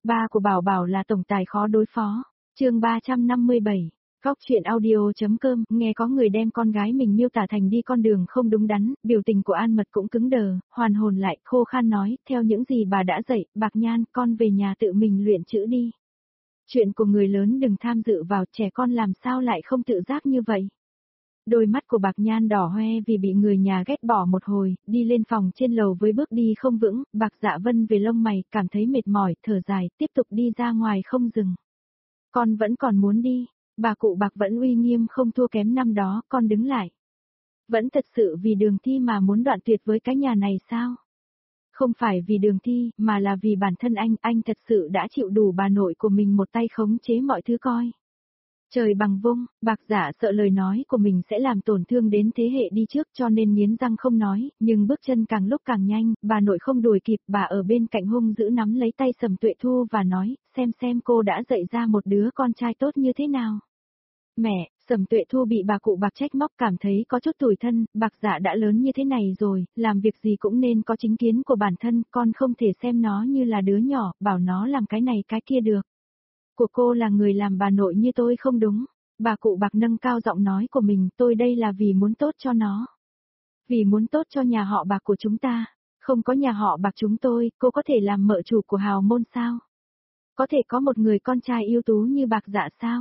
Ba của Bảo Bảo là tổng tài khó đối phó. Chương 357. Góc truyện audio.com. Nghe có người đem con gái mình miêu tả thành đi con đường không đúng đắn, biểu tình của An Mật cũng cứng đờ, hoàn hồn lại, khô khan nói, theo những gì bà đã dạy, Bạc Nhan, con về nhà tự mình luyện chữ đi. Chuyện của người lớn đừng tham dự vào, trẻ con làm sao lại không tự giác như vậy. Đôi mắt của Bạc Nhan đỏ hoe vì bị người nhà ghét bỏ một hồi, đi lên phòng trên lầu với bước đi không vững, Bạc Dạ Vân về lông mày, cảm thấy mệt mỏi, thở dài, tiếp tục đi ra ngoài không dừng. Con vẫn còn muốn đi, bà cụ Bạc vẫn uy nghiêm không thua kém năm đó, con đứng lại. Vẫn thật sự vì Đường Thi mà muốn đoạn tuyệt với cái nhà này sao? Không phải vì Đường Thi, mà là vì bản thân anh thật sự đã chịu đủ bà nội của mình một tay khống chế mọi thứ coi. Trời bằng vung, Bạc Dạ sợ lời nói của mình sẽ làm tổn thương đến thế hệ đi trước cho nên nghiến răng không nói, nhưng bước chân càng lúc càng nhanh, bà nội không đuổi kịp, bà ở bên cạnh hung giữ nắm lấy tay Sầm Tuệ Thu và nói, xem cô đã dạy ra một đứa con trai tốt như thế nào. Mẹ, Sầm Tuệ Thu bị bà cụ Bạc trách móc cảm thấy có chút tủi thân, Bạc Dạ đã lớn như thế này rồi, làm việc gì cũng nên có chính kiến của bản thân, con không thể xem nó như là đứa nhỏ, bảo nó làm cái này cái kia được. Của cô là người làm bà nội như tôi không đúng. Bà cụ Bạc nâng cao giọng nói của mình, tôi đây là vì muốn tốt cho nó. Vì muốn tốt cho nhà họ Bạc của chúng ta. Không có nhà họ Bạc chúng tôi, cô có thể làm mợ chủ của hào môn sao? Có thể có một người con trai ưu tú như Bạc Dạ sao?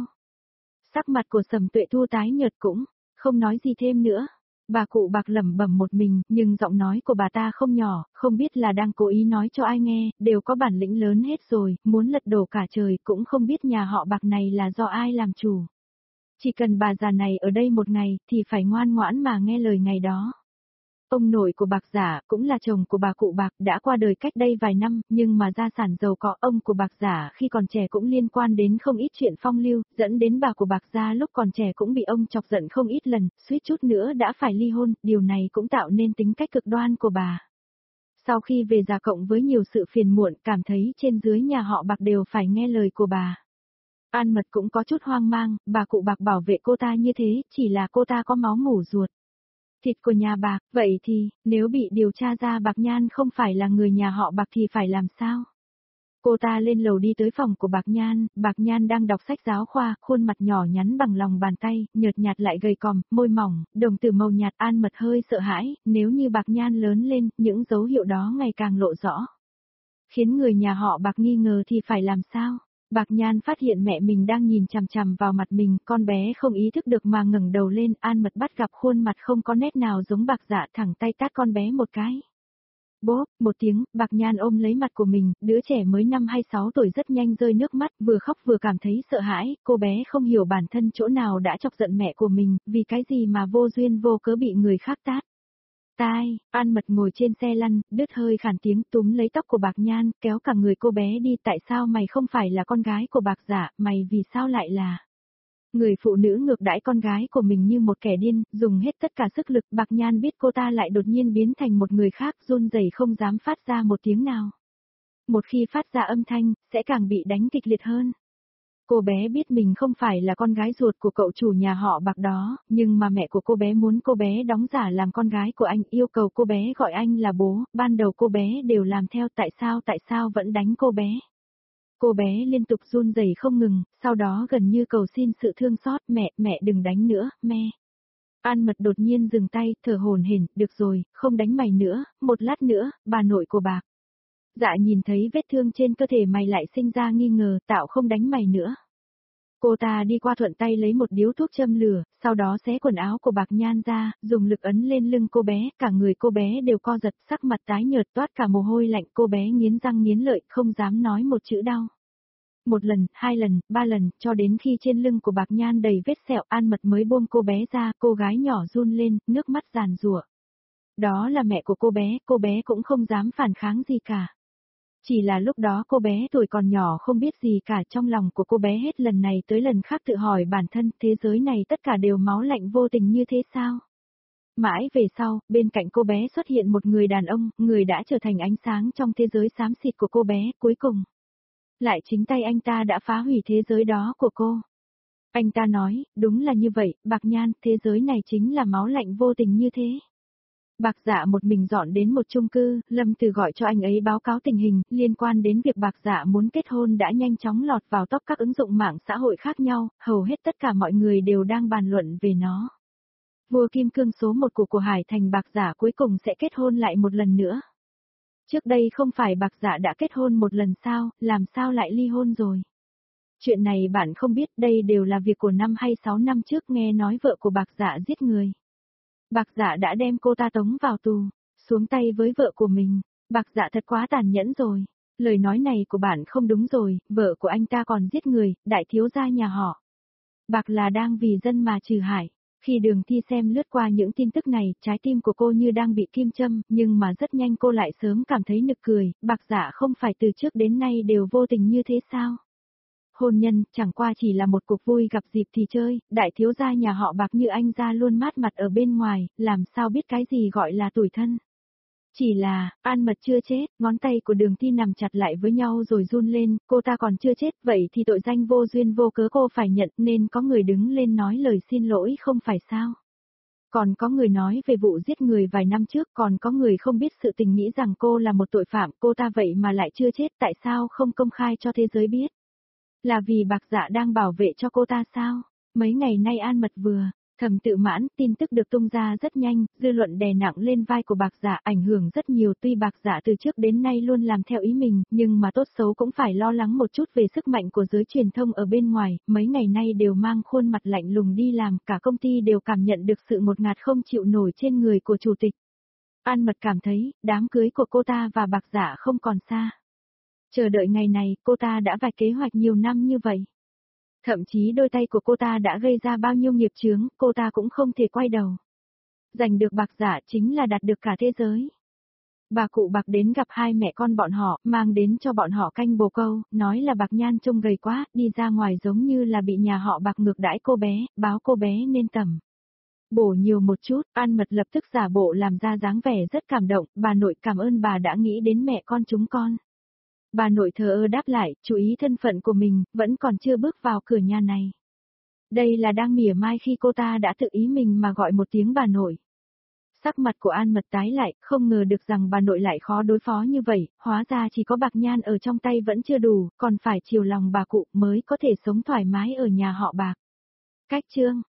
Sắc mặt của Sầm Tuệ Thu tái nhợt cũng, không nói gì thêm nữa. Bà cụ Bạc lẩm bẩm một mình, nhưng giọng nói của bà ta không nhỏ, không biết là đang cố ý nói cho ai nghe, đều có bản lĩnh lớn hết rồi, muốn lật đổ cả trời, cũng không biết nhà họ Bạc này là do ai làm chủ. Chỉ cần bà già này ở đây một ngày, thì phải ngoan ngoãn mà nghe lời ngày đó. Ông nội của Bạc Giả, cũng là chồng của bà cụ Bạc, đã qua đời cách đây vài năm, nhưng mà gia sản giàu có. Ông của Bạc Giả khi còn trẻ cũng liên quan đến không ít chuyện phong lưu, dẫn đến bà của Bạc Gia lúc còn trẻ cũng bị ông chọc giận không ít lần, suýt chút nữa đã phải ly hôn, điều này cũng tạo nên tính cách cực đoan của bà. Sau khi về già cộng với nhiều sự phiền muộn, cảm thấy trên dưới nhà họ Bạc đều phải nghe lời của bà. An Mật cũng có chút hoang mang, bà cụ Bạc bảo vệ cô ta như thế, chỉ là cô ta có máu mủ ruột. Thịt của nhà Bạc, vậy thì, nếu bị điều tra ra Bạc Nhan không phải là người nhà họ Bạc thì phải làm sao? Cô ta lên lầu đi tới phòng của Bạc Nhan đang đọc sách giáo khoa, khuôn mặt nhỏ nhắn bằng lòng bàn tay, nhợt nhạt lại gầy còm, môi mỏng, đồng tử màu nhạt. An Mật hơi sợ hãi, nếu như Bạc Nhan lớn lên, những dấu hiệu đó ngày càng lộ rõ. Khiến người nhà họ Bạc nghi ngờ thì phải làm sao? Bạc Nhan phát hiện mẹ mình đang nhìn chằm chằm vào mặt mình, con bé không ý thức được mà ngẩng đầu lên, An Mật bắt gặp khuôn mặt không có nét nào giống Bạc Dạ, thẳng tay tát con bé một cái. Bốp, một tiếng, Bạc Nhan ôm lấy mặt của mình, đứa trẻ mới 5 hay 6 tuổi rất nhanh rơi nước mắt, vừa khóc vừa cảm thấy sợ hãi, cô bé không hiểu bản thân chỗ nào đã chọc giận mẹ của mình, vì cái gì mà vô duyên vô cớ bị người khác tát. Tai, An Mật ngồi trên xe lăn, đứt hơi khản tiếng túm lấy tóc của Bạc Nhan, kéo cả người cô bé đi, tại sao mày không phải là con gái của Bạc Dạ, mày vì sao lại là... Người phụ nữ ngược đãi con gái của mình như một kẻ điên, dùng hết tất cả sức lực. Bạc Nhan biết cô ta lại đột nhiên biến thành một người khác, run rẩy không dám phát ra một tiếng nào. Một khi phát ra âm thanh, sẽ càng bị đánh kịch liệt hơn. Cô bé biết mình không phải là con gái ruột của cậu chủ nhà họ Bạc đó, nhưng mà mẹ của cô bé muốn cô bé đóng giả làm con gái của anh, yêu cầu cô bé gọi anh là bố, ban đầu cô bé đều làm theo, tại sao vẫn đánh cô bé. Cô bé liên tục run rẩy không ngừng, sau đó gần như cầu xin sự thương xót, mẹ đừng đánh nữa, mẹ. An Mật đột nhiên dừng tay, thở hổn hển, được rồi, không đánh mày nữa, một lát nữa, bà nội của Bạc Dạ nhìn thấy vết thương trên cơ thể mày lại sinh ra nghi ngờ, tạo không đánh mày nữa. Cô ta đi qua thuận tay lấy một điếu thuốc châm lửa, sau đó xé quần áo của Bạc Nhan ra, dùng lực ấn lên lưng cô bé, cả người cô bé đều co giật, sắc mặt tái nhợt toát cả mồ hôi lạnh, cô bé nghiến răng nghiến lợi, không dám nói một chữ đau. Một lần, 2 lần, 3 lần, cho đến khi trên lưng của Bạc Nhan đầy vết sẹo, An Mật mới buông cô bé ra, cô gái nhỏ run lên, nước mắt giàn giụa. Đó là mẹ của cô bé cũng không dám phản kháng gì cả. Chỉ là lúc đó cô bé tuổi còn nhỏ không biết gì cả, trong lòng của cô bé hết lần này tới lần khác tự hỏi bản thân, thế giới này tất cả đều máu lạnh vô tình như thế sao? Mãi về sau, bên cạnh cô bé xuất hiện một người đàn ông, người đã trở thành ánh sáng trong thế giới xám xịt của cô bé, cuối cùng. Lại chính tay anh ta đã phá hủy thế giới đó của cô. Anh ta nói, đúng là như vậy, Bạc Nhan, thế giới này chính là máu lạnh vô tình như thế. Bạc Dạ một mình dọn đến một chung cư, Lâm Từ gọi cho anh ấy báo cáo tình hình, liên quan đến việc Bạc Dạ muốn kết hôn đã nhanh chóng lọt vào top các ứng dụng mạng xã hội khác nhau, hầu hết tất cả mọi người đều đang bàn luận về nó. Vua Kim Cương số 1 của Hải Thành Bạc Dạ cuối cùng sẽ kết hôn lại một lần nữa. Trước đây không phải Bạc Dạ đã kết hôn một lần sao, làm sao lại ly hôn rồi? Chuyện này bạn không biết, đây đều là việc của 5 hay 6 năm trước, nghe nói vợ của Bạc Dạ giết người. Bạc Dạ đã đem cô ta tống vào tù, xuống tay với vợ của mình. Bạc Dạ thật quá tàn nhẫn rồi. Lời nói này của bạn không đúng rồi, vợ của anh ta còn giết người, đại thiếu gia nhà họ. Bạc là đang vì dân mà trừ hại. Khi Đường Thi xem lướt qua những tin tức này, trái tim của cô như đang bị kim châm, nhưng mà rất nhanh cô lại sớm cảm thấy nực cười, Bạc Dạ không phải từ trước đến nay đều vô tình như thế sao? Hôn nhân, chẳng qua chỉ là một cuộc vui gặp dịp thì chơi, đại thiếu gia nhà họ Bạc như anh ra luôn mát mặt ở bên ngoài, làm sao biết cái gì gọi là tủi thân. Chỉ là, An Mật chưa chết, ngón tay của Đường Thi nằm chặt lại với nhau rồi run lên, cô ta còn chưa chết, vậy thì tội danh vô duyên vô cớ cô phải nhận nên có người đứng lên nói lời xin lỗi không phải sao. Còn có người nói về vụ giết người vài năm trước, còn có người không biết sự tình nghĩ rằng cô là một tội phạm, cô ta vậy mà lại chưa chết, tại sao không công khai cho thế giới biết? Là vì Bạc Dạ đang bảo vệ cho cô ta sao? Mấy ngày nay An Mật vừa thầm tự mãn, tin tức được tung ra rất nhanh, dư luận đè nặng lên vai của Bạc Dạ ảnh hưởng rất nhiều, tuy Bạc Dạ từ trước đến nay luôn làm theo ý mình, nhưng mà tốt xấu cũng phải lo lắng một chút về sức mạnh của giới truyền thông ở bên ngoài, mấy ngày nay đều mang khuôn mặt lạnh lùng đi làm, cả công ty đều cảm nhận được sự ngột ngạt không chịu nổi trên người của chủ tịch. An Mật cảm thấy, đám cưới của cô ta và Bạc Dạ không còn xa. Chờ đợi ngày này, cô ta đã vạch kế hoạch nhiều năm như vậy. Thậm chí đôi tay của cô ta đã gây ra bao nhiêu nghiệp chướng, cô ta cũng không thể quay đầu. Giành được Bạc Dạ chính là đạt được cả thế giới. Bà cụ Bạc đến gặp hai mẹ con bọn họ, mang đến cho bọn họ canh bồ câu, nói là Bạc Nhan trông gầy quá, đi ra ngoài giống như là bị nhà họ Bạc ngược đãi cô bé, báo cô bé nên tầm bổ nhiều một chút. An Mật lập tức giả bộ làm ra dáng vẻ rất cảm động, bà nội cảm ơn bà đã nghĩ đến mẹ con chúng con. Bà nội thờ ơ đáp lại, chú ý thân phận của mình, vẫn còn chưa bước vào cửa nhà này. Đây là đang mỉa mai khi cô ta đã tự ý mình mà gọi một tiếng bà nội. Sắc mặt của An Mật tái lại, không ngờ được rằng bà nội lại khó đối phó như vậy, hóa ra chỉ có Bạc Nhan ở trong tay vẫn chưa đủ, còn phải chiều lòng bà cụ mới có thể sống thoải mái ở nhà họ Bạc. Cách chương